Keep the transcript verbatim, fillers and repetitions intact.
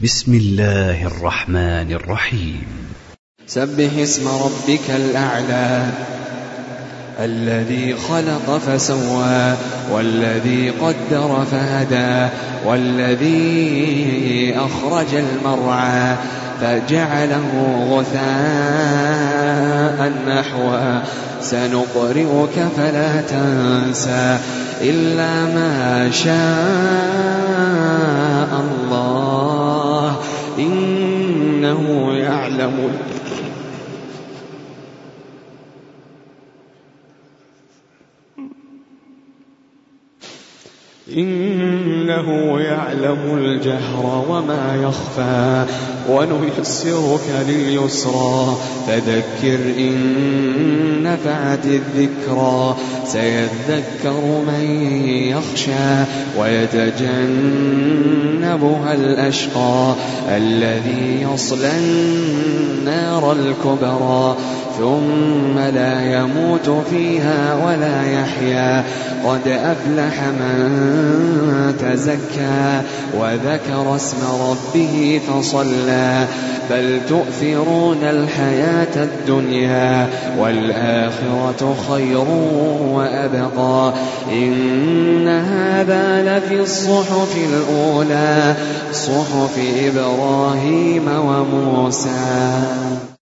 بسم الله الرحمن الرحيم. سبح اسم ربك الأعلى الذي خلق فسوى والذي قدر فهدى والذي أخرج المرعى فجعله غثاء نحوا سنقرئك فلا تنسى إلا ما شاء الله إنه يعلم إنه يعلم الجهر وما يخفى ونيسرك لليسرى فذكر إن نفعت الذكرى سيذكر من يخشى ويتجنبها الأشقى الذي يصلى النار الكبرى ثم لا يموت فيها ولا يحيا قد أفلح من تزكى وذكر اسم ربه فصلى بل تؤثرون الحياة الدنيا والآخرة خير وأبقى إن هذا لفي الصحف الأولى صحف إبراهيم وموسى.